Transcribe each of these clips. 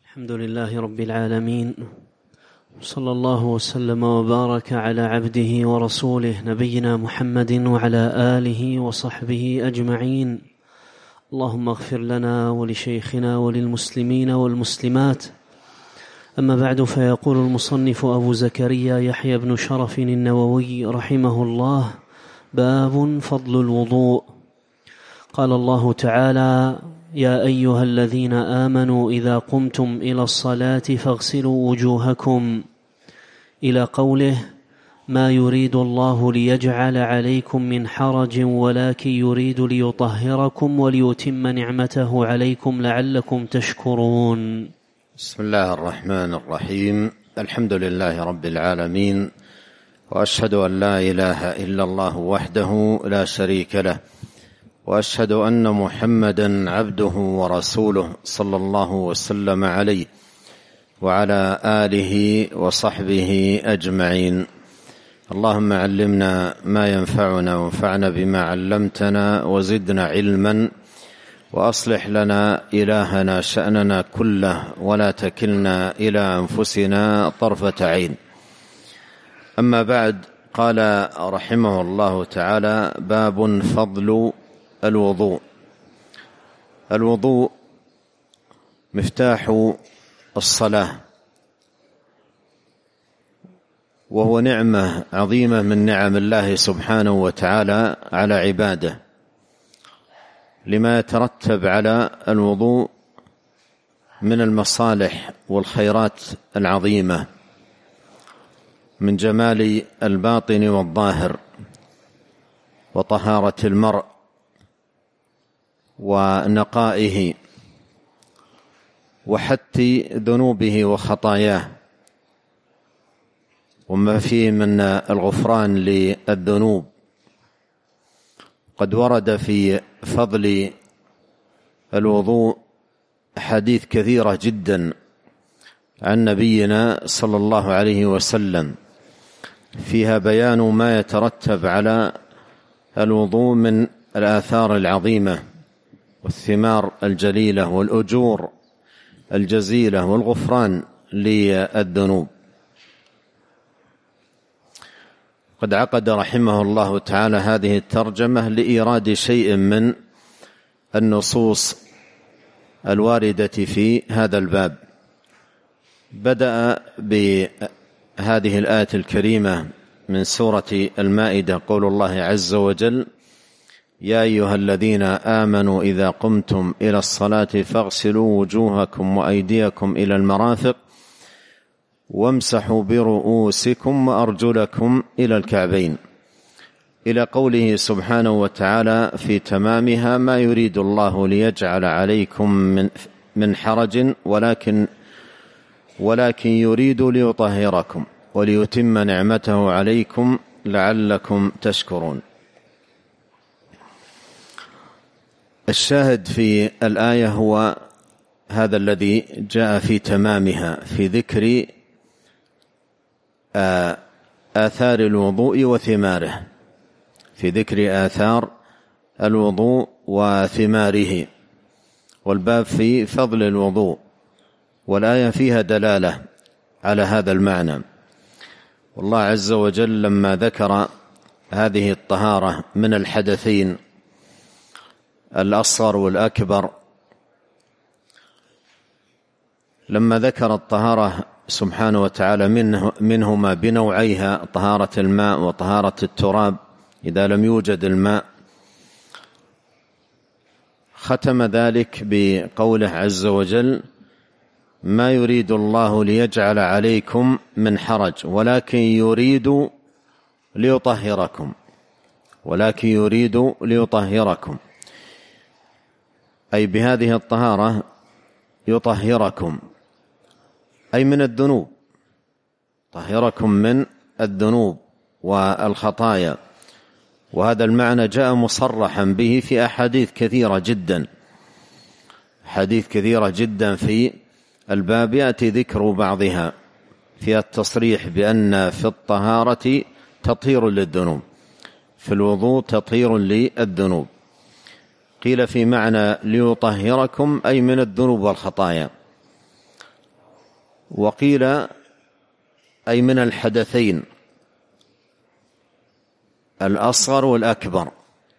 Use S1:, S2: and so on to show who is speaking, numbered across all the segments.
S1: الحمد لله رب العالمين، صلى الله وسلم وبارك على عبده ورسوله نبينا محمد وعلى آله وصحبه أجمعين. اللهم اغفر لنا ولشيخنا وللمسلمين والمسلمات. أما بعد، فيقول المصنف أبو زكريا يحيى بن شرف النووي رحمه الله: باب فضل الوضوء. قال الله تعالى: يا أيها الذين آمنوا إذا قمتم إلى الصلاة فاغسلوا وجوهكم، إلى قوله: ما يريد الله ليجعل عليكم من حرج ولكن يريد ليطهركم وليتم نعمته عليكم لعلكم تشكرون.
S2: بسم الله الرحمن الرحيم. الحمد لله رب العالمين، وأشهد أن لا إله إلا الله وحده لا شريك له، وأشهد أن محمدًا عبده ورسوله صلى الله وسلم عليه وعلى آله وصحبه أجمعين. اللهم علمنا ما ينفعنا وانفعنا بما علمتنا وزدنا علما، وأصلح لنا إلهنا شأننا كله ولا تكلنا إلى أنفسنا طرفة عين. أما بعد، قال رحمه الله تعالى: باب فضل الوضوء. الوضوء مفتاح الصلاة، وهو نعمة عظيمة من نعم الله سبحانه وتعالى على عباده، لما يترتب على الوضوء من المصالح والخيرات العظيمة، من جمال الباطن والظاهر، وطهارة المرء ونقائه، وحث ذنوبه وخطاياه، وما فيه من الغفران للذنوب. قد ورد في فضل الوضوء أحاديث كثيرة جدا عن نبينا صلى الله عليه وسلم، فيها بيان ما يترتب على الوضوء من الآثار العظيمة والثمار الجليلة والأجور الجزيلة والغفران للذنوب. قد عقد رحمه الله تعالى هذه الترجمة لإيراد شيء من النصوص الواردة في هذا الباب. بدأ بهذه الآية الكريمة من سورة المائدة، قول الله عز وجل: يا أيها الذين آمنوا إذا قمتم إلى الصلاة فاغسلوا وجوهكم وأيديكم إلى المرافق وامسحوا برؤوسكم وأرجلكم إلى الكعبين، إلى قوله سبحانه وتعالى في تمامها: ما يريد الله ليجعل عليكم من حرج ولكن يريد ليطهركم وليتم نعمته عليكم لعلكم تشكرون. الشاهد في الآية هو هذا الذي جاء في تمامها، في ذكر آثار الوضوء وثماره، في ذكر آثار الوضوء وثماره، والباب في فضل الوضوء، والآية فيها دلالة على هذا المعنى. والله عز وجل لما ذكر هذه الطهارة من الحدثين الأصغر والأكبر، لما ذكر الطهارة سبحانه وتعالى منهما بنوعيها، طهارة الماء وطهارة التراب إذا لم يوجد الماء، ختم ذلك بقوله عز وجل: ما يريد الله ليجعل عليكم من حرج ولكن يريد ليطهركم، ولكن يريد ليطهركم، أي بهذه الطهارة يطهركم، أي من الذنوب، طهركم من الذنوب والخطايا. وهذا المعنى جاء مصرحا به في أحاديث كثيرة جدا، حديث كثيرة جدا في الباب يأتي ذكر بعضها فيها التصريح بأن في الطهارة تطهير للذنوب، في الوضوء تطهير للذنوب. قيل في معنى ليطهركم أي من الذنوب والخطايا، وقيل أي من الحدثين الأصغر والأكبر.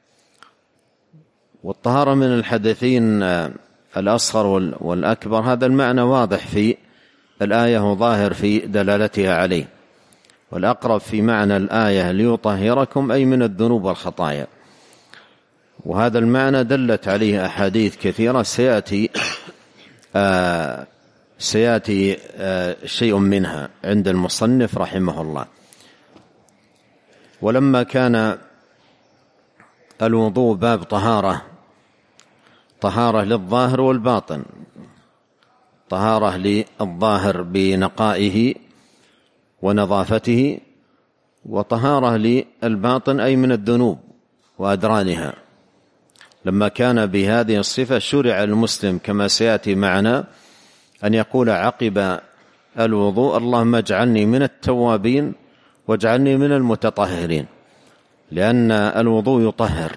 S2: والطهارة من الحدثين الأصغر والأكبر هذا المعنى واضح في الآية وظاهر في دلالتها عليه، والأقرب في معنى الآية ليطهركم أي من الذنوب والخطايا، وهذا المعنى دلت عليه أحاديث كثيرة سيأتي شيء منها عند المصنف رحمه الله. ولما كان الوضوء باب طهارة للظاهر والباطن، طهارة للظاهر بنقائه ونظافته، وطهارة للباطن أي من الذنوب وأدرانها، لما كان بهذه الصفة شرع المسلم كما سيأتي معنا أن يقول عقب الوضوء اللهم اجعلني من التوابين واجعلني من المتطهرين، لأن الوضوء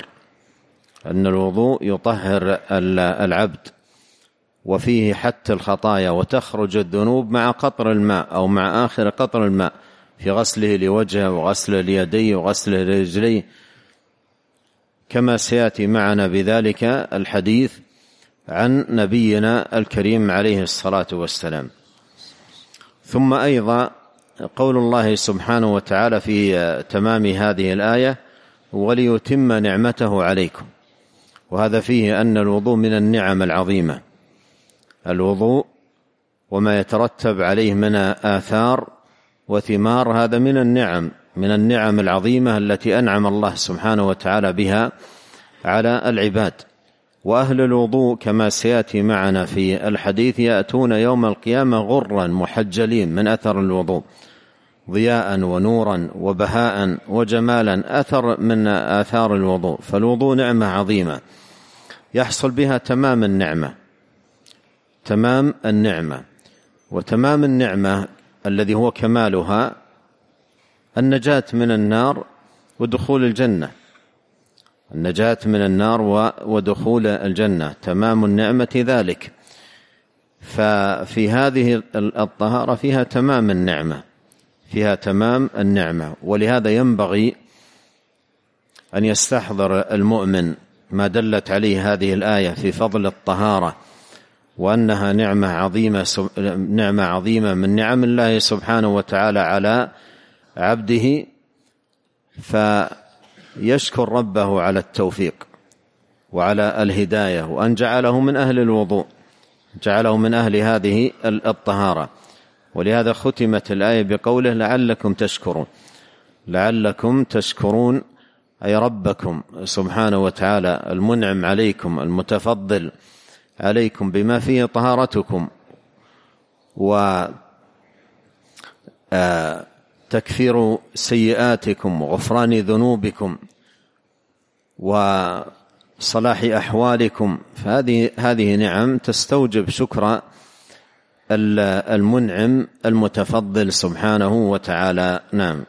S2: يطهر العبد، وفيه حتى الخطايا، وتخرج الذنوب مع قطر الماء أو مع آخر قطر الماء في غسله لوجهه وغسله ليديه وغسله لرجليه، كما سيأتي معنا بذلك الحديث عن نبينا الكريم عليه الصلاة والسلام. ثم أيضا قول الله سبحانه وتعالى في تمام هذه الآية وليتم نعمته عليكم، وهذا فيه أن الوضوء من النعم العظيمة، الوضوء وما يترتب عليه من آثار وثمار هذا من النعم العظيمة التي أنعم الله سبحانه وتعالى بها على العباد. وأهل الوضوء كما سيأتي معنا في الحديث يأتون يوم القيامة غرا محجلين من أثر الوضوء، ضياء ونورا وبهاء وجمالا، أثر من آثار الوضوء. فالوضوء نعمة عظيمة يحصل بها تمام النعمة، وتمام النعمة الذي هو كمالها النجاة من النار ودخول الجنة، النجاة من النار ودخول الجنة، تمام النعمة ذلك. ففي هذه الطهارة فيها تمام النعمة، ولهذا ينبغي أن يستحضر المؤمن ما دلت عليه هذه الآية في فضل الطهارة، وأنها نعمة عظيمة من نعم الله سبحانه وتعالى على عبده، فيشكر ربه على التوفيق وعلى الهداية، وأن جعله من أهل الوضوء، جعله من أهل هذه الطهارة. ولهذا ختمت الآية بقوله لعلكم تشكرون أي ربكم سبحانه وتعالى المنعم عليكم المتفضل عليكم بما فيه طهارتكم وتكفير سيئاتكم وغفران ذنوبكم وصلاح أحوالكم. فهذه نعم تستوجب شكر المنعم المتفضل سبحانه وتعالى. نعم.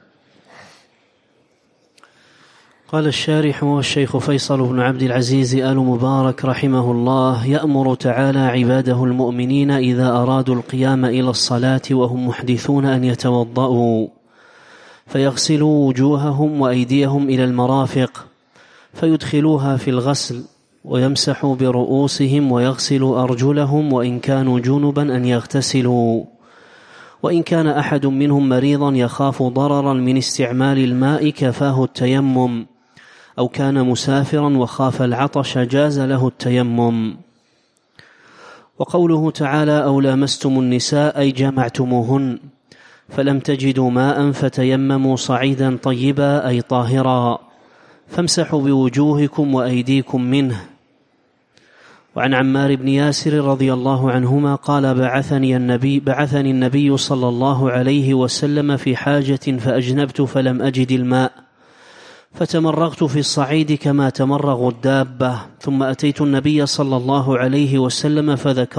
S1: قال الشارح والشيخ فيصل بن عبد العزيز آل مبارك رحمه الله: يأمر تعالى عباده المؤمنين إذا أرادوا القيام إلى الصلاة وهم محدثون أن يتوضأوا، فيغسلوا وجوههم وأيديهم إلى المرافق، فيدخلوها في الغسل، ويمسحوا برؤوسهم، ويغسلوا أرجلهم، وإن كانوا جنبا أن يغتسلوا، وإن كان أحد منهم مريضا يخاف ضررا من استعمال الماء كفاه التيمم، أو كان مسافرا وخاف العطش جاز له التيمم. وقوله تعالى: أو لامستم النساء أي جمعتموهن، فلم تجدوا ماء فتيمموا صعيدا طيبا أي طاهرا، فامسحوا بوجوهكم وأيديكم منه. وعن عمار بن ياسر رضي الله عنهما قال: بعثني النبي صلى الله عليه وسلم في حاجة فأجنبت فلم أجد الماء، فتمرغت في الصعيد كما تمرغ الدابة، ثم أتيت النبي صلى الله عليه وسلم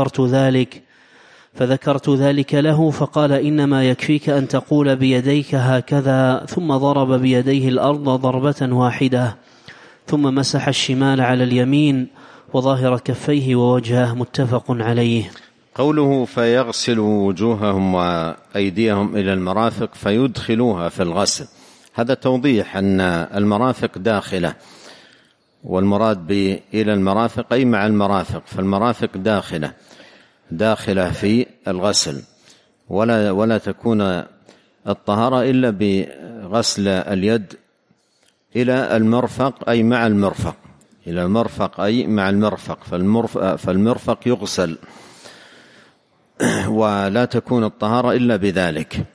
S1: فذكرت ذلك له، فقال: إنما يكفيك أن تقول بيديك هكذا، ثم ضرب بيديه الأرض ضربة واحدة، ثم مسح الشمال على اليمين وظاهر كفيه ووجهه، متفق عليه.
S2: قوله فيغسلوا وجوههم وأيديهم إلى المرافق فيدخلوها في الغسل، هذا توضيح أن المرافق داخلة، والمراد إلى المرافق أي مع المرافق، فالمرافق داخلة في الغسل، ولا تكون الطهارة إلا بغسل اليد إلى المرفق أي مع المرفق، إلى المرفق أي مع المرفق، فالمرفق يغسل، ولا تكون الطهارة إلا بذلك.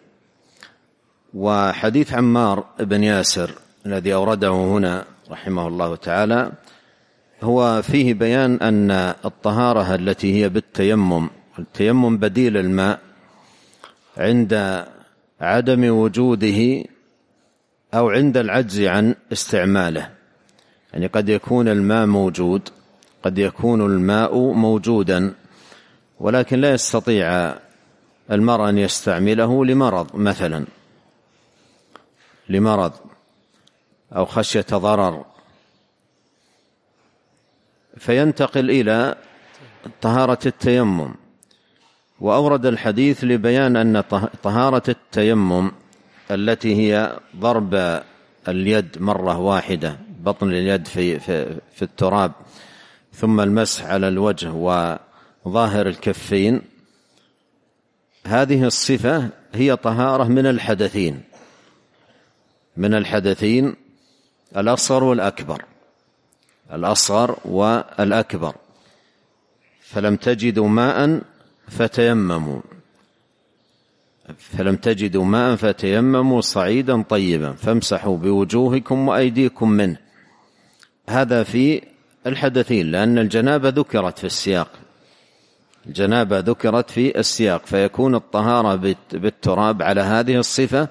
S2: وحديث عمار بن ياسر الذي أورده هنا رحمه الله تعالى هو فيه بيان أن الطهارة التي هي بالتيمم، التيمم بديل الماء عند عدم وجوده أو عند العجز عن استعماله، يعني قد يكون الماء موجود، قد يكون الماء موجودا ولكن لا يستطيع المرء أن يستعمله لمرض مثلا، لمرض أو خشية ضرر، فينتقل إلى طهارة التيمم. وأورد الحديث لبيان أن طهارة التيمم التي هي ضرب اليد مرة واحدة، بطن اليد في التراب، ثم المسح على الوجه وظاهر الكفين، هذه الصفة هي طهارة من الحدثين الأصغر والأكبر. فلم تجدوا ماء فتيمموا صعيدا طيبا فامسحوا بوجوهكم وأيديكم منه. هذا في الحدثين، لأن الجنابة ذكرت في السياق، فيكون الطهارة بالتراب على هذه الصفة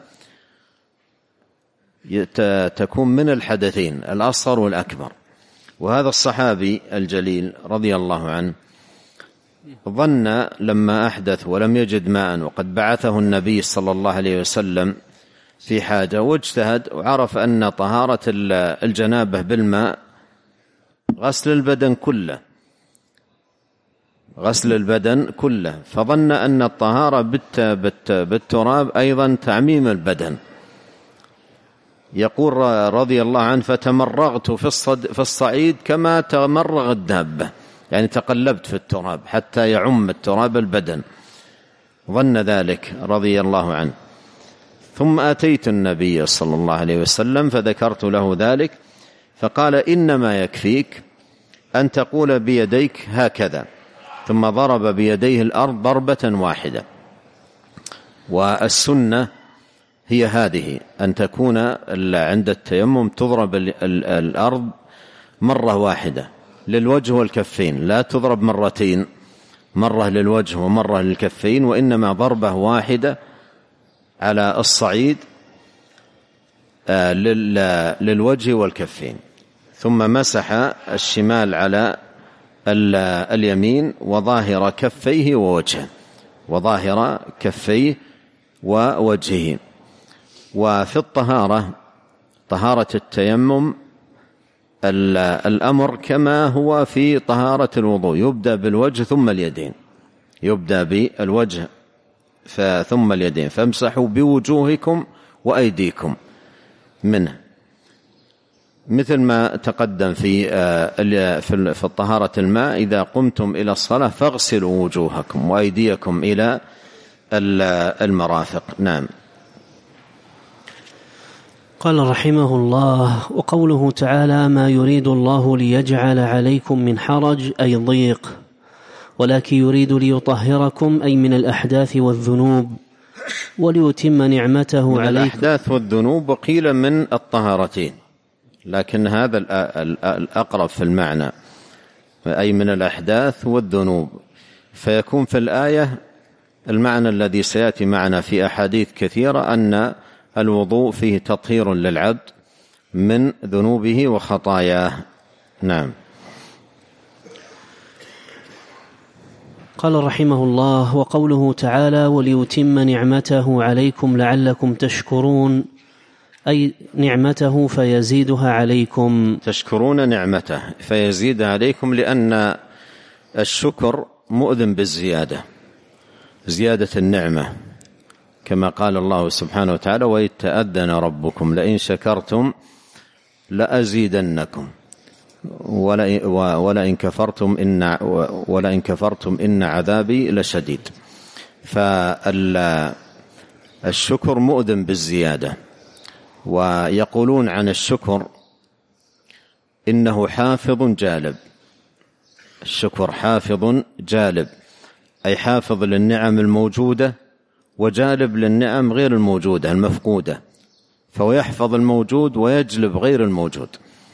S2: تكون من الحدثين الأصغر والأكبر. وهذا الصحابي الجليل رضي الله عنه ظن لما أحدث ولم يجد ماء وقد بعثه النبي صلى الله عليه وسلم في حاجة، واجتهد وعرف أن طهارة الجنابة بالماء غسل البدن كله، فظن أن الطهارة بالتراب أيضا تعميم البدن. يقول رضي الله عنه فتمرغت في الصعيد كما تمرغ الدابة، يعني تقلبت في التراب حتى يعم التراب البدن، ظن ذلك رضي الله عنه. ثم أتيت النبي صلى الله عليه وسلم فذكرت له ذلك، فقال إنما يكفيك أن تقول بيديك هكذا، ثم ضرب بيديه الأرض ضربة واحدة. والسنة هي هذه، أن تكون عند التيمم تضرب الأرض مرة واحدة للوجه والكفين، لا تضرب مرتين، مرة للوجه ومرة للكفين، وإنما ضربة واحدة على الصعيد للوجه والكفين، ثم مسح الشمال على اليمين وظاهر كفيه ووجهه. وفي طهارة التيمم الأمر كما هو في طهارة الوضوء، يبدأ بالوجه ثم اليدين، يبدأ بالوجه ثم اليدين، فامسحوا بوجوهكم وأيديكم منه، مثل ما تقدم في طهارة الماء إذا قمتم إلى الصلاة فاغسلوا وجوهكم وأيديكم إلى المرافق. نعم.
S1: قال رحمه الله: وقوله تعالى: ما يريد الله ليجعل عليكم من حرج أي ضيق، ولكن يريد ليطهركم أي من الأحداث والذنوب وليتم نعمته عليكم.
S2: الأحداث والذنوب وقيل من الطهارتين، لكن هذا الأقرب في المعنى، أي من الأحداث والذنوب، فيكون في الآية المعنى الذي سيأتي معنا في أحاديث كثيرة، أن الوضوء فيه تطهير للعبد من ذنوبه وخطاياه. نعم.
S1: قال رحمه الله: وقوله تعالى: وليتم نعمته عليكم لعلكم تشكرون، أي نعمته فيزيدها عليكم.
S2: تشكرون نعمته فيزيدها عليكم، لأن الشكر مؤذن بالزيادة، زيادة النعمة، كما قال الله سبحانه وتعالى: وإذ تأذن ربكم لئن شكرتم لأزيدنكم ولئن كفرتم إن عذابي لشديد. فالشكر مؤذن بالزيادة. ويقولون عن الشكر إنه حافظ جالب. الشكر حافظ جالب، أي حافظ للنعم الموجودة وجالب للنعم غير الموجودة المفقودة، فهو يحفظ الموجود ويجلب غير الموجود.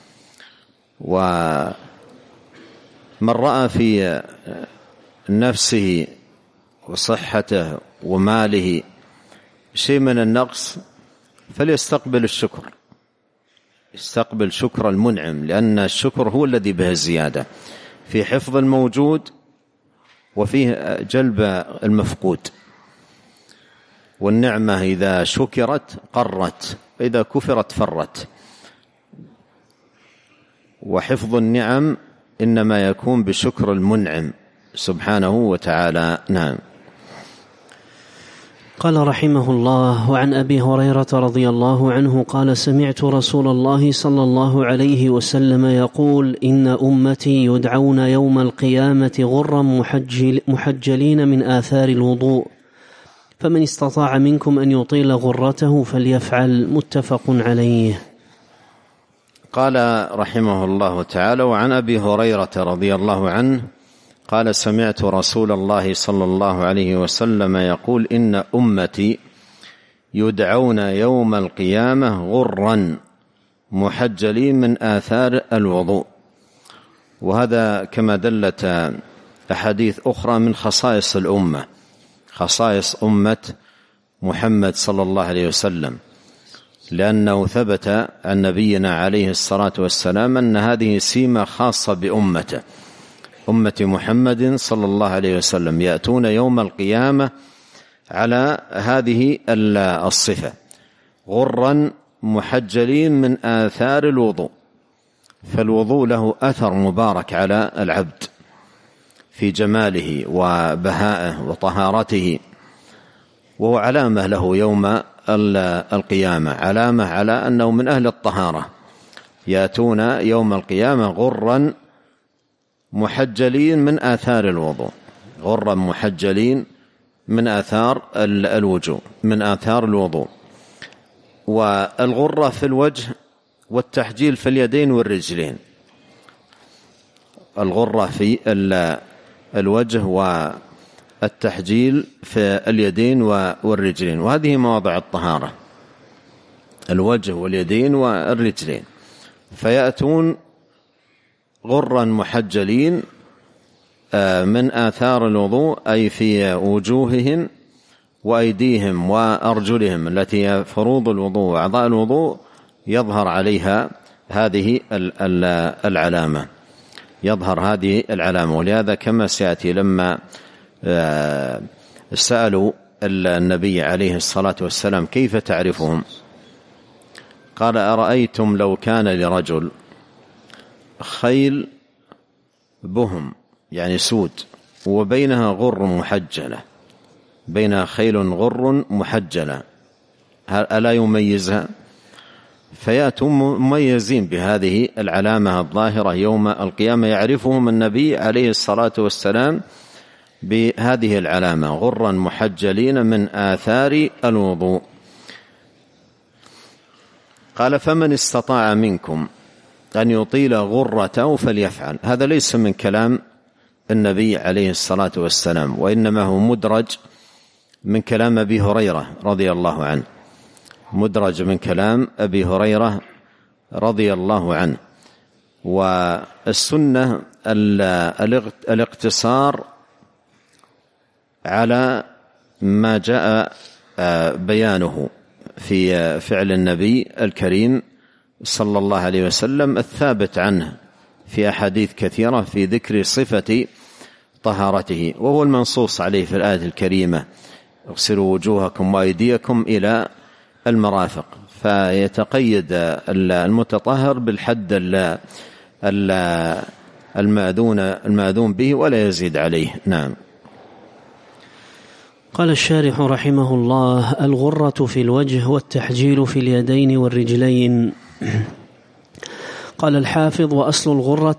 S2: ومن رأى في نفسه وصحته وماله شيء من النقص فليستقبل الشكر، يستقبل شكر المنعم، لأن الشكر هو الذي به الزيادة في حفظ الموجود وفيه جلب المفقود. والنعمة إذا شكرت قرت، إذا كفرت فرت. وحفظ النعم إنما يكون بشكر المنعم سبحانه وتعالى. نعم.
S1: قال رحمه الله: وعن أبي هريرة رضي الله عنه قال: سمعت رسول الله صلى الله عليه وسلم يقول: إن أمتي يدعون يوم القيامة غرا محجلين من آثار الوضوء، فمن استطاع منكم أن يطيل غرته فليفعل. متفق عليه.
S2: قال رحمه الله تعالى: وعن أبي هريرة رضي الله عنه قال: سمعت رسول الله صلى الله عليه وسلم يقول: إن أمتي يدعون يوم القيامة غرا محجلين من آثار الوضوء. وهذا كما دلت أحاديث أخرى من خصائص الأمة، خصائص أمة محمد صلى الله عليه وسلم، لأنه ثبت عن نبينا عليه الصلاة والسلام أن هذه سيمة خاصة بأمته، أمة محمد صلى الله عليه وسلم، يأتون يوم القيامة على هذه الصفة: غرا محجلين من آثار الوضوء. فالوضوء له أثر مبارك على العبد في جماله وبهائه وطهارته، وهو علامة له يوم القيامة، علامة على أنه من أهل الطهارة. يأتون يوم القيامة غرا محجلين من آثار الوضوء، غرا محجلين من آثار الوجوء، من آثار الوضوء. والغرة في الوجه والتحجيل في اليدين والرجلين. الغرة في الوجه والتحجيل في اليدين والرجلين، وهذه مواضع الطهارة: الوجه واليدين والرجلين. فيأتون غرا محجلين من آثار الوضوء، أي في وجوههم وأيديهم وأرجلهم التي هي فروض الوضوء وأعضاء الوضوء، يظهر عليها هذه العلامة، يظهر هذه العلامة. ولهذا كما سيأتي لما سألوا النبي عليه الصلاة والسلام: كيف تعرفهم؟ قال: أرأيتم لو كان لرجل خيل بهم، يعني سود، وبينها غر محجلة، بينها خيل غر محجلة، ألا يميزها؟ فيأتون مميزين بهذه العلامة الظاهرة يوم القيامة، يعرفهم النبي عليه الصلاة والسلام بهذه العلامة: غرا محجلين من آثار الوضوء. قال: فمن استطاع منكم أن يطيل غرته فليفعل. هذا ليس من كلام النبي عليه الصلاة والسلام، وإنما هو مدرج من كلام أبي هريرة رضي الله عنه، مدرج من كلام أبي هريرة رضي الله عنه. والسنة الاقتصار على ما جاء بيانه في فعل النبي الكريم صلى الله عليه وسلم الثابت عنه في أحاديث كثيرة في ذكر صفة طهارته، وهو المنصوص عليه في الآية الكريمة: اغسلوا وجوهكم وأيديكم إلى المرافق. فيتقيد المتطهر بالحد المأذون به ولا يزيد عليه. نعم.
S1: قال الشارح رحمه الله: الغرة في الوجه والتحجيل في اليدين والرجلين. قال الحافظ: وأصل الغرة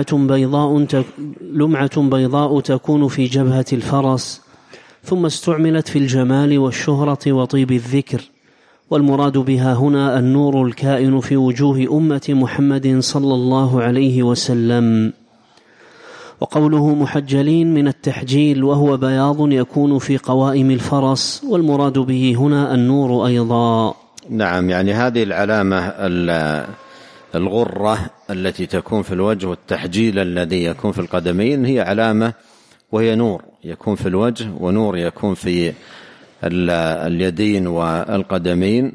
S1: لمعة بيضاء تكون في جبهة الفرس، ثم استعملت في الجمال والشهرة وطيب الذكر، والمراد بها هنا النور الكائن في وجوه أمة محمد صلى الله عليه وسلم. وقوله محجلين من التحجيل، وهو بياض يكون في قوائم الفرس، والمراد به هنا النور أيضا.
S2: نعم، يعني هذه العلامة الغرة التي تكون في الوجه والتحجيل الذي يكون في القدمين هي علامة، وهي نور يكون في الوجه ونور يكون في اليدين والقدمين،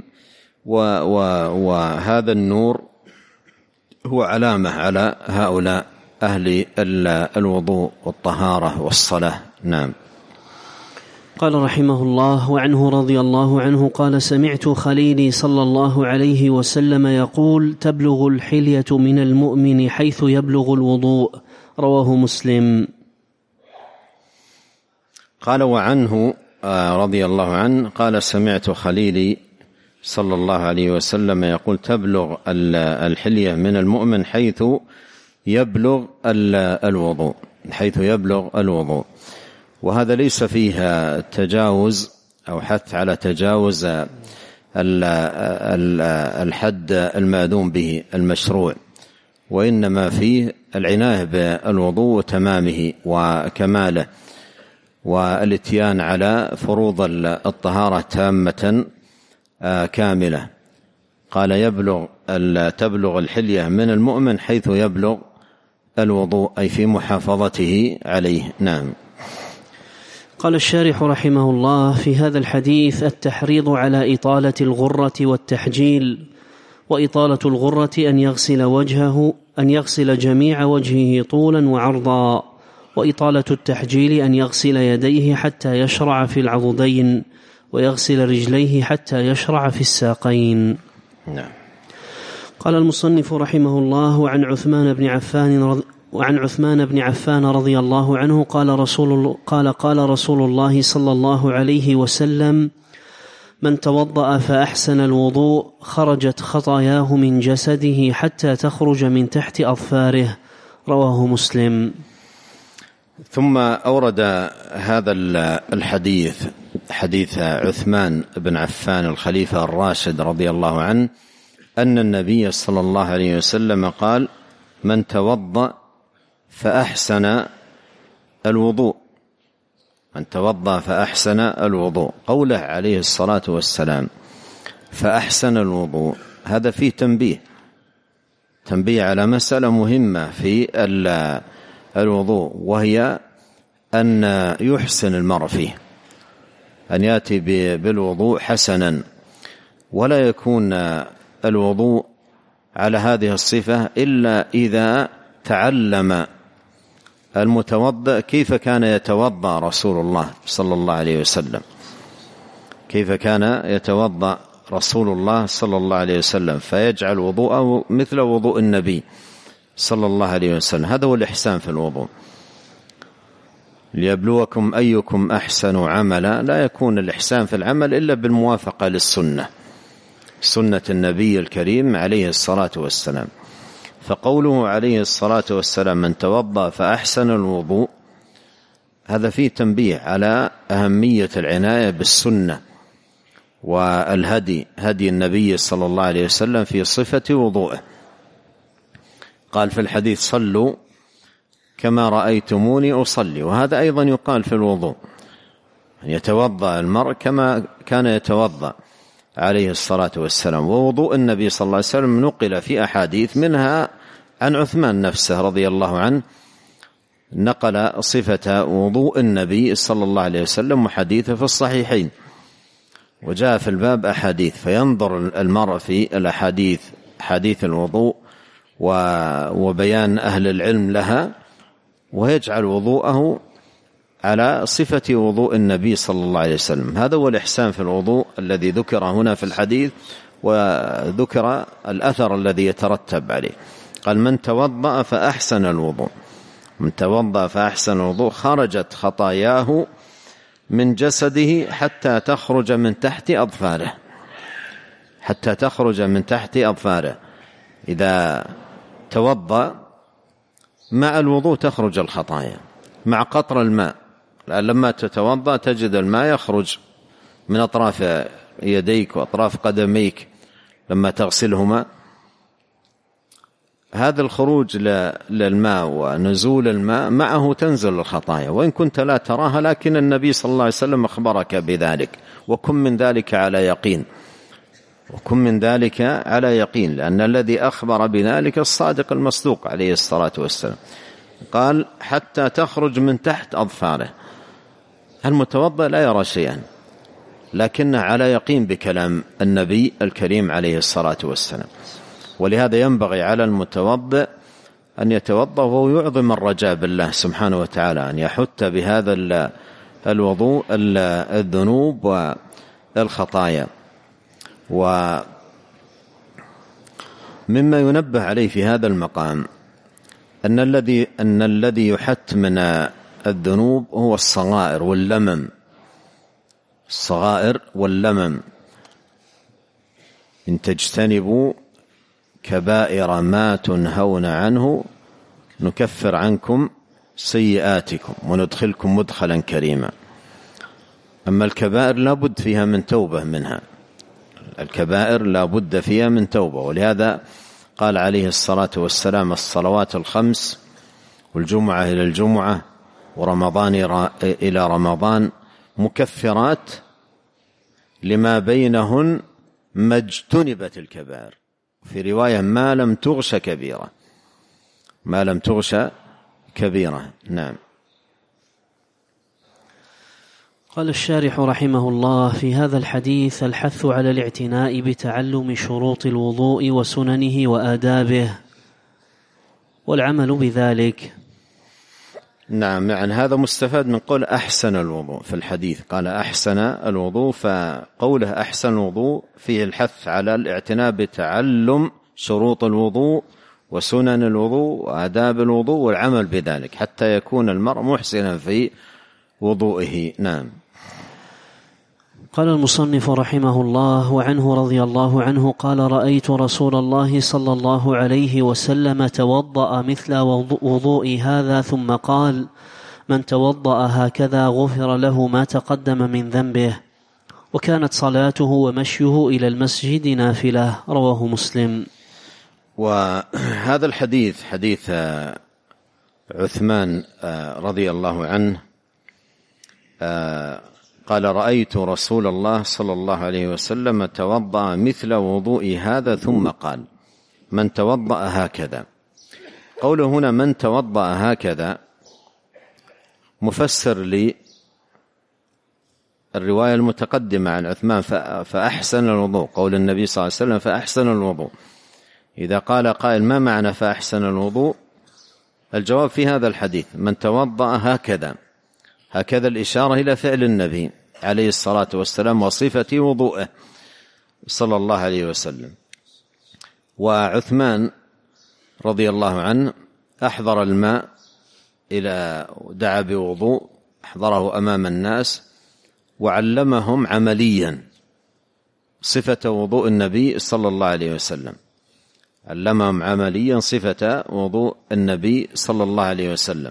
S2: وهذا النور هو علامة على هؤلاء أهل الوضوء والطهارة والصلاة. نعم.
S1: قال رحمه الله: وعنه رضي الله عنه قال: سمعت خليلي صلى الله عليه وسلم يقول: تبلغ الحلية من المؤمن حيث يبلغ الوضوء. رواه مسلم.
S2: قال: وعنه رضي الله عنه قال: سمعت خليلي صلى الله عليه وسلم يقول: تبلغ الحلية من المؤمن حيث يبلغ الوضوء، حيث يبلغ الوضوء. وهذا ليس فيها تجاوز أو حث على تجاوز الحد الماذون به المشروع، وإنما فيه العناية بالوضوء وتمامه وكماله، والاتيان على فروض الطهارة تامة كاملة. قال: تبلغ الحلية من المؤمن حيث يبلغ الوضوء، أي في محافظته عليه. نعم.
S1: قال الشارح رحمه الله: في هذا الحديث التحريض على إطالة الغرة والتحجيل. وإطالة الغرة أن يغسل جميع وجهه طولا وعرضا، وإطالة التحجيل أن يغسل يديه حتى يشرع في العضدين، ويغسل رجليه حتى يشرع في الساقين.
S2: نعم.
S1: قال المصنف رحمه الله: وعن عثمان بن عفان رضي الله عنه قال رسول الله صلى الله عليه وسلم: من توضأ فأحسن الوضوء خرجت خطاياه من جسده حتى تخرج من تحت أظفاره. رواه مسلم.
S2: ثم أورد هذا الحديث، حديث عثمان بن عفان الخليفة الراشد رضي الله عنه، أن النبي صلى الله عليه وسلم قال: من توضأ فأحسن الوضوء. من توضأ فأحسن الوضوء. قوله عليه الصلاة والسلام فأحسن الوضوء، هذا فيه تنبيه على مسألة مهمة في الوضوء، وهي أن يحسن المرء فيه، أن يأتي بالوضوء حسنا، ولا يكون الوضوء على هذه الصفة إلا إذا تعلم المتوضأ كيف كان يتوضأ رسول الله صلى الله عليه وسلم، كيف كان يتوضأ رسول الله صلى الله عليه وسلم، فيجعل وضوءه مثل وضوء النبي صلى الله عليه وسلم. هذا هو الإحسان في الوضوء. ليبلوكم أيكم أحسن عملا، لا يكون الإحسان في العمل إلا بالموافقة للسنة، سنة النبي الكريم عليه الصلاة والسلام. فقوله عليه الصلاة والسلام من توضأ فأحسن الوضوء، هذا فيه تنبيه على أهمية العناية بالسنة والهدي، هدي النبي صلى الله عليه وسلم في صفة وضوءه. قال في الحديث: صلوا كما رأيتموني أصلي. وهذا أيضا يقال في الوضوء، يتوضأ المرء كما كان يتوضأ عليه الصلاة والسلام. ووضوء النبي صلى الله عليه وسلم نقل في أحاديث، منها عن عثمان نفسه رضي الله عنه، نقل صفة وضوء النبي صلى الله عليه وسلم وحديثه في الصحيحين، وجاء في الباب أحاديث، فينظر المرء في الأحاديث، حديث الوضوء وبيان أهل العلم لها، ويجعل وضوءه على صفة وضوء النبي صلى الله عليه وسلم. هذا هو الإحسان في الوضوء الذي ذكر هنا في الحديث، وذكر الأثر الذي يترتب عليه. قال: من توضأ فأحسن الوضوء، من توضأ فأحسن الوضوء خرجت خطاياه من جسده حتى تخرج من تحت أظفاره، حتى تخرج من تحت أظفاره. إذا توضأ مع الوضوء تخرج الخطايا مع قطر الماء، لما تتوضأ تجد الماء يخرج من أطراف يديك وأطراف قدميك لما تغسلهما. هذا الخروج للماء ونزول الماء معه تنزل الخطايا، وإن كنت لا تراها، لكن النبي صلى الله عليه وسلم أخبرك بذلك. وكن من ذلك على يقين، وكن من ذلك على يقين، لأن الذي أخبر بذلك الصادق المصدوق عليه الصلاة والسلام. قال حتى تخرج من تحت أظفاره. المتوضأ لا يرى شيئا، لكنه على يقين بكلام النبي الكريم عليه الصلاة والسلام. ولهذا ينبغي على المتوضئ أن يتوضأ وهو يعظم الرجاء بالله سبحانه وتعالى أن يحت بهذا الوضوء الذنوب والخطايا. ومما ينبه عليه في هذا المقام أن الذي يحت من الذنوب هو الصغائر واللمم. الصغائر واللمم. إن تجتنبوا كبائر ما تنهون عنه نكفر عنكم سيئاتكم وندخلكم مدخلا كريما. أما الكبائر لا بد فيها من توبة منها، الكبائر لا بد فيها من توبة. ولهذا قال عليه الصلاة والسلام الصلوات الخمس والجمعة إلى الجمعة ورمضان إلى رمضان مكفرات لما بينهن ما اجتنبت الكبائر، في رواية ما لم تغش كبيرة، ما لم تغش كبيرة. نعم.
S1: قال الشارح رحمه الله: في هذا الحديث الحث على الاعتناء بتعلم شروط الوضوء وسننه وآدابه والعمل بذلك.
S2: نعم، يعني هذا مستفاد من قول أحسن الوضوء في الحديث. قال أحسن الوضوء، فقوله أحسن الوضوء فيه الحث على الاعتناء بتعلم شروط الوضوء وسنن الوضوء وآداب الوضوء والعمل بذلك حتى يكون المرء محسنا في وضوئه. نعم.
S1: قال المصنف رحمه الله: وعنه رضي الله عنه قال: رأيت رسول الله صلى الله عليه وسلم توضأ مثل وضوء هذا ثم قال: من توضأ هكذا غفر له ما تقدم من ذنبه. وكانت صلاته ومشيه إلى المسجد نافلة. رواه مسلم.
S2: وهذا الحديث حديث عثمان رضي الله عنه قال: رأيت رسول الله صلى الله عليه وسلم توضأ مثل وضوء هذا ثم قال: من توضأ هكذا. قوله هنا من توضأ هكذا مفسر لي الرواية المتقدمة عن عثمان فأحسن الوضوء. قول النبي صلى الله عليه وسلم فأحسن الوضوء. إذا قال قائل ما معنى فأحسن الوضوء؟ الجواب في هذا الحديث: من توضأ هكذا. هكذا الإشارة إلى فعل النبي عليه الصلاة والسلام وصفة وضوءه صلى الله عليه وسلم. وعثمان رضي الله عنه أحضر الماء إلى دعا بوضوء، أحضره أمام الناس وعلمهم عمليا صفة وضوء النبي صلى الله عليه وسلم، علمهم عمليا صفة وضوء النبي صلى الله عليه وسلم.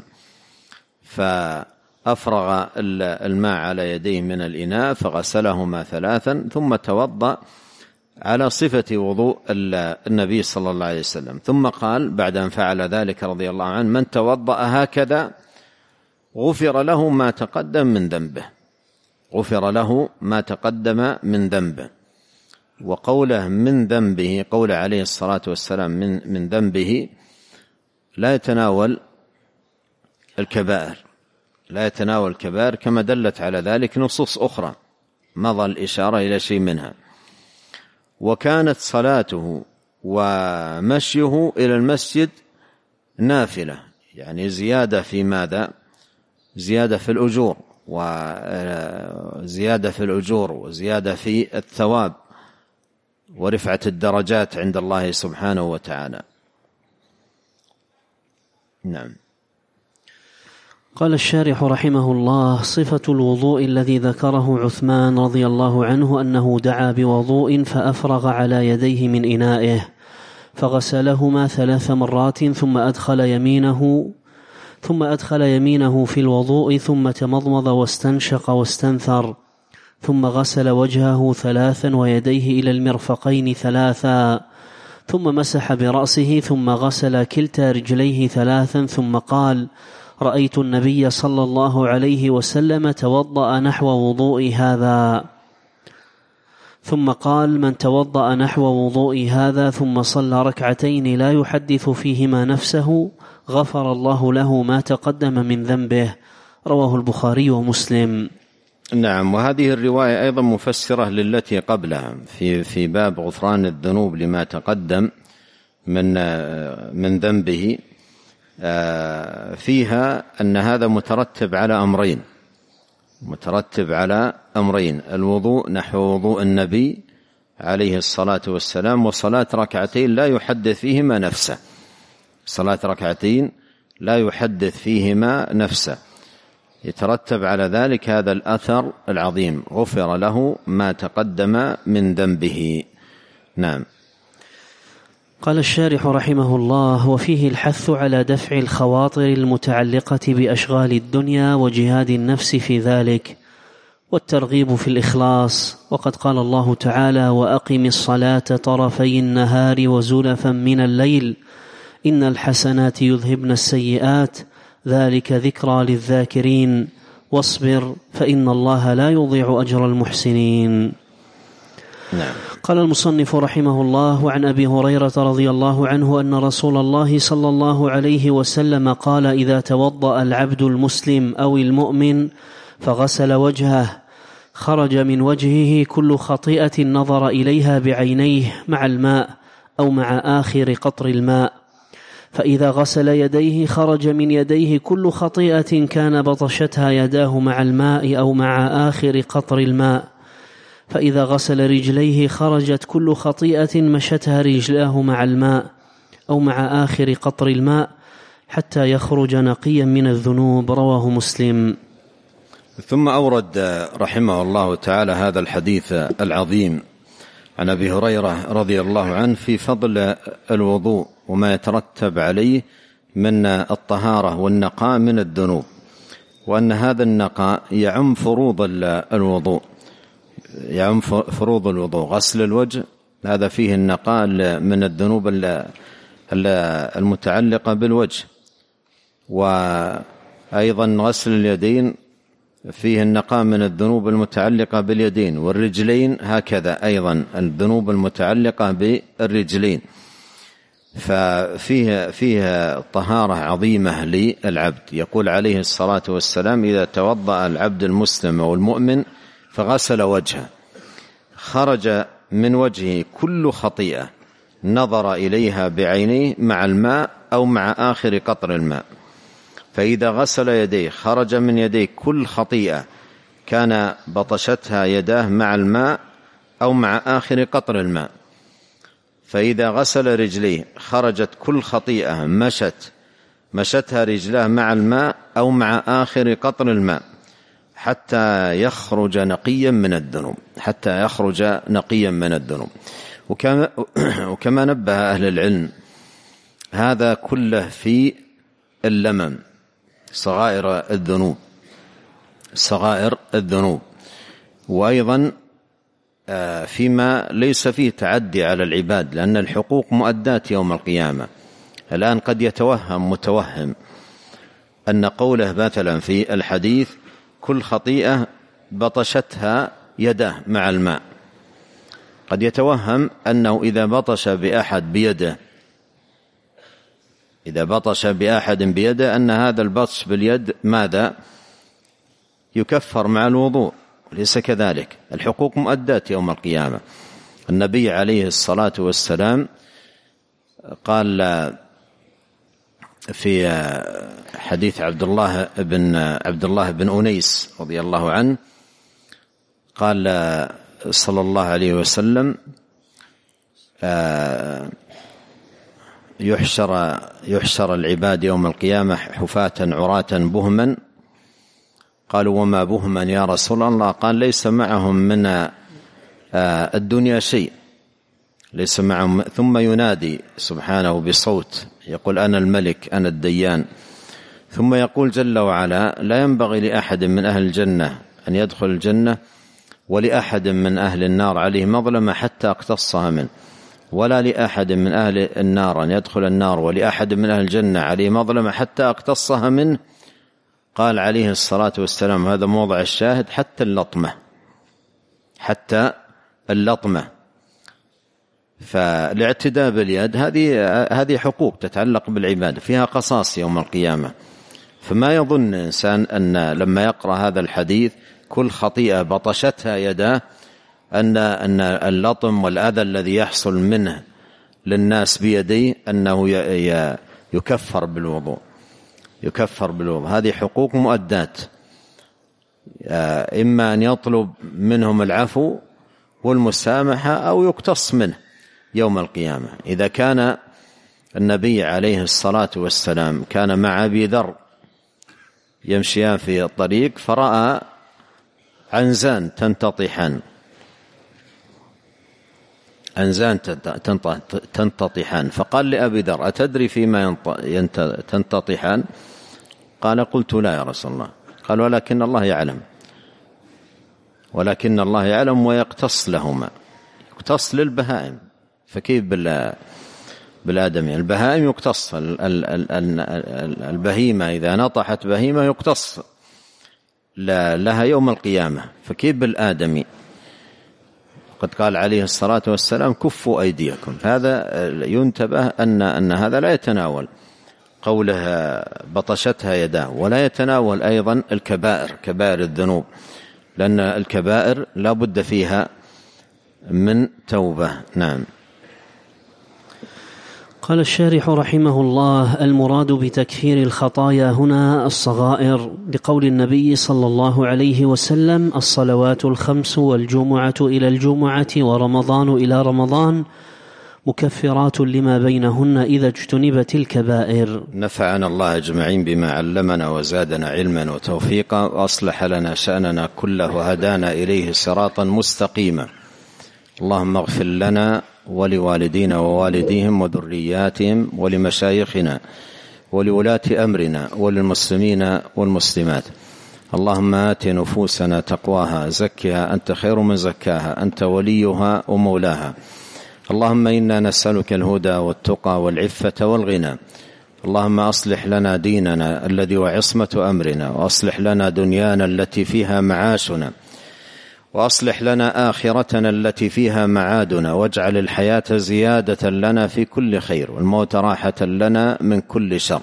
S2: فأفرغ الماء على يديه من الإناء فغسلهما ثلاثا ثم توضأ على صفة وضوء النبي صلى الله عليه وسلم. ثم قال بعد أن فعل ذلك رضي الله عنه: من توضأ هكذا غفر له ما تقدم من ذنبه. غفر له ما تقدم من ذنبه. وقوله من ذنبه، قول عليه الصلاة والسلام من ذنبه، لا يتناول الكبائر، لا يتناول الكبائر كما دلت على ذلك نصوص أخرى مضى الإشارة إلى شيء منها. وكانت صلاته ومشيه إلى المسجد نافلة، يعني زيادة في ماذا؟ زيادة في الأجور، وزيادة في الأجور وزيادة في الثواب ورفعة الدرجات عند الله سبحانه وتعالى. نعم.
S1: قال الشارح رحمه الله: صفة الوضوء الذي ذكره عثمان رضي الله عنه أنه دعا بوضوء فأفرغ على يديه من إنائه فغسلهما 3 مرات ثم أدخل يمينه في الوضوء ثم تمضمض واستنشق واستنثر ثم غسل وجهه 3 ويديه إلى المرفقين 3 ثم مسح برأسه ثم غسل كلتا رجليه 3 ثم قال: رأيت النبي صلى الله عليه وسلم توضأ نحو وضوء هذا. ثم قال: من توضأ نحو وضوء هذا ثم صلى 2 ركعتين لا يحدث فيهما نفسه غفر الله له ما تقدم من ذنبه. رواه البخاري ومسلم.
S2: نعم، وهذه الرواية أيضا مفسرة للتي قبلها في باب غفران الذنوب لما تقدم من ذنبه. فيها أن هذا مترتب على أمرين: الوضوء نحو وضوء النبي عليه الصلاة والسلام، وصلاة 2 ركعتين لا يحدث فيهما نفسه. صلاة 2 ركعتين لا يحدث فيهما نفسه، يترتب على ذلك هذا الأثر العظيم: غفر له ما تقدم من ذنبه. نعم.
S1: قال الشارح رحمه الله: وفيه الحث على دفع الخواطر المتعلقة بأشغال الدنيا وجهاد النفس في ذلك، والترغيب في الإخلاص. وقد قال الله تعالى: وأقم الصلاة طرفي النهار وزلفا من الليل إن الحسنات يذهبن السيئات ذلك ذكرى للذاكرين واصبر فإن الله لا يضيع أجر المحسنين.
S2: نعم.
S1: قال المصنف رحمه الله: وعن أبي هريرة رضي الله عنه أن رسول الله صلى الله عليه وسلم قال: إذا توضأ العبد المسلم أو المؤمن فغسل وجهه خرج من وجهه كل خطيئة نظر إليها بعينيه مع الماء أو مع آخر قطر الماء، فإذا غسل يديه خرج من يديه كل خطيئة كان بطشتها يداه مع الماء أو مع آخر قطر الماء، فإذا غسل رجليه خرجت كل خطيئة مشتها رجلاه مع الماء أو مع آخر قطر الماء حتى يخرج نقيا من الذنوب. رواه مسلم.
S2: ثم أورد رحمه الله تعالى هذا الحديث العظيم عن أبي هريرة رضي الله عنه في فضل الوضوء وما يترتب عليه من الطهارة والنقاء من الذنوب، وأن هذا النقاء يعم فروض الوضوء. غسل الوجه هذا فيه النقاء من الذنوب المتعلقة بالوجه، وأيضا غسل اليدين فيه النقاء من الذنوب المتعلقة باليدين، والرجلين هكذا أيضا الذنوب المتعلقة بالرجلين. فيه طهارة عظيمة للعبد. يقول عليه الصلاة والسلام: إذا توضأ العبد المسلم أو المؤمن فغسل وجهه خرج من وجهه كل خطيئة نظر إليها بعينيه مع الماء أو مع آخر قطر الماء، فإذا غسل يديه خرج من يديه كل خطيئة كان بطشتها يداه مع الماء أو مع آخر قطر الماء، فإذا غسل رجليه خرجت كل خطيئة مشتها رجلاه مع الماء أو مع آخر قطر الماء حتى يخرج نقيا من الذنوب. وكما نبه أهل العلم هذا كله في اللمم، صغائر الذنوب، وأيضا فيما ليس فيه تعدي على العباد، لأن الحقوق مؤداة يوم القيامة. الآن قد يتوهم متوهم أن قوله مثلا في الحديث كل خطيئة بطشتها يده مع الماء، قد يتوهم أنه إذا بطش بأحد بيده أن هذا البطش باليد ماذا يكفر مع الوضوء. ليس كذلك، الحقوق مؤداة يوم القيامة. النبي عليه الصلاة والسلام قال في حديث عبد الله بن أنيس رضي الله عنه، قال صلى الله عليه وسلم: يحشر العباد يوم القيامة حفاة عراة بهما قالوا وما بهما يا رسول الله؟ قال ليس معهم من الدنيا شيء، ليس معهم. ثم ينادي سبحانه بصوت يقول أنا الملك أنا الديان، ثم يقول جل وعلا لا ينبغي لأحد من أهل الجنة أن يدخل الجنة ولأحد من أهل النار عليه مظلمة حتى أقتصها منه، ولا لأحد من أهل النار أن يدخل النار ولأحد من أهل الجنة عليه مظلمة حتى أقتصها منه. قال عليه الصلاة والسلام هذا موضع الشاهد حتى اللطمة. فالاعتداء باليد هذه حقوق تتعلق بالعبادة، فيها قصاص يوم القيامة. فما يظن إنسان أن لما يقرأ هذا الحديث كل خطيئة بطشتها يداه أن اللطم والأذى الذي يحصل منه للناس بيديه أنه يكفر بالوضوء. هذه حقوق مؤدات، إما أن يطلب منهم العفو والمسامحة أو يقتص منه يوم القيامة. إذا كان النبي عليه الصلاة والسلام كان مع أبي ذر يمشيان في الطريق فرأى عنزان تنتطحان، فقال لأبي ذر أتدري فيما تنتطحان؟ قال قلت لا يا رسول الله. قال ولكن الله يعلم ويقتص لهما، يقتص للبهائم، فكيف بالآدمي؟ البهائم يقتص، البهيمة إذا نطحت بهيمة يقتص لها يوم القيامة، فكيف بالآدمي؟ قد قال عليه الصلاة والسلام كفوا أيديكم. فهذا ينتبه أن هذا لا يتناول قوله بطشتها يداه، ولا يتناول أيضا كبائر الذنوب، لأن الكبائر لا بد فيها من توبة. نعم.
S1: قال الشارح رحمه الله: المراد بتكفير الخطايا هنا الصغائر، لقول النبي صلى الله عليه وسلم: الصلوات الخمس والجمعة إلى الجمعة ورمضان إلى رمضان مكفرات لما بينهن إذا اجتنبت الكبائر.
S2: نفعنا الله أجمعين بما علمنا وزادنا علما وتوفيقا، وأصلح لنا شأننا كله وهدانا إليه صراطا مستقيما. اللهم اغفر لنا ولوالدينا ووالديهم وذرياتهم ولمشايخنا ولولاة أمرنا وللمسلمين والمسلمات. اللهم آت نفوسنا تقواها زكها أنت خير من زكاها أنت وليها ومولاها. اللهم إنا نسألك الهدى والتقى والعفة والغنى. اللهم أصلح لنا ديننا الذي وعصمة أمرنا، وأصلح لنا دنيانا التي فيها معاشنا، وأصلح لنا آخرتنا التي فيها معادنا، واجعل الحياة زيادة لنا في كل خير والموت راحة لنا من كل شر.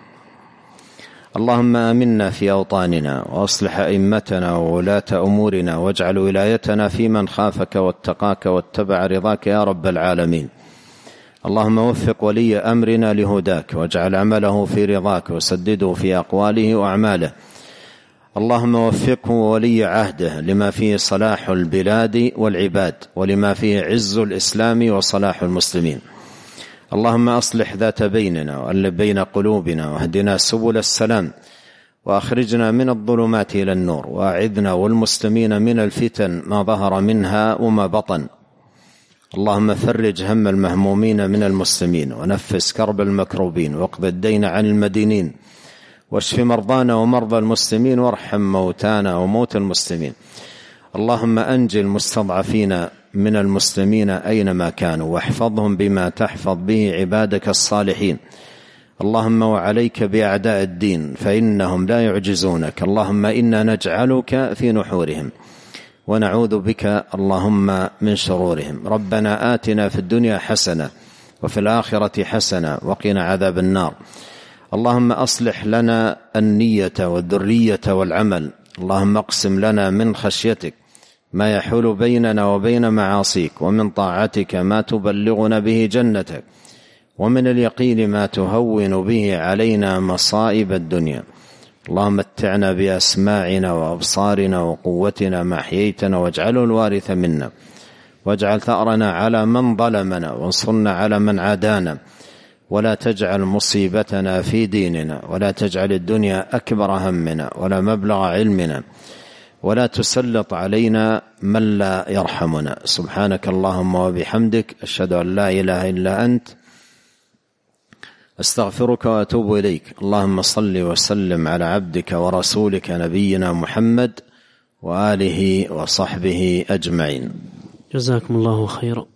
S2: اللهم آمنا في أوطاننا، وأصلح أئمتنا وولاة أمورنا، واجعل ولايتنا في من خافك واتقاك واتبع رضاك يا رب العالمين. اللهم وفق ولي أمرنا لهداك، واجعل عمله في رضاك، وسدده في أقواله وأعماله. اللهم وفقه ولي عهده لما فيه صلاح البلاد والعباد، ولما فيه عز الإسلام وصلاح المسلمين. اللهم أصلح ذات بيننا وألف بين قلوبنا، واهدنا سبل السلام، وأخرجنا من الظلمات إلى النور، وأعذنا والمسلمين من الفتن ما ظهر منها وما بطن. اللهم فرج هم المهمومين من المسلمين، ونفس كرب المكروبين، واقض الدين عن المدينين، واشف مرضانا ومرضى المسلمين، وارحم موتانا وموتى المسلمين. اللهم أنجِ المستضعفين من المسلمين أينما كانوا، واحفظهم بما تحفظ به عبادك الصالحين. اللهم وعليك بأعداء الدين فإنهم لا يعجزونك. اللهم إنا نجعلك في نحورهم ونعوذ بك اللهم من شرورهم. ربنا آتنا في الدنيا حسنة وفي الآخرة حسنة وقنا عذاب النار. اللهم أصلح لنا النية والذرية والعمل. اللهم اقسم لنا من خشيتك ما يحول بيننا وبين معاصيك، ومن طاعتك ما تبلغنا به جنتك، ومن اليقين ما تهون به علينا مصائب الدنيا. اللهم متعنا بأسماعنا وأبصارنا وقوتنا ما أحييتنا، واجعله الوارث منا، واجعل ثأرنا على من ظلمنا، وانصرنا على من عادانا، ولا تجعل مصيبتنا في ديننا، ولا تجعل الدنيا أكبر همنا ولا مبلغ علمنا، ولا تسلط علينا من لا يرحمنا. سبحانك اللهم وبحمدك، أشهد أن لا إله إلا أنت، أستغفرك وأتوب إليك. اللهم صل وسلم على عبدك ورسولك نبينا محمد وآله وصحبه أجمعين.
S1: جزاكم الله خيرا.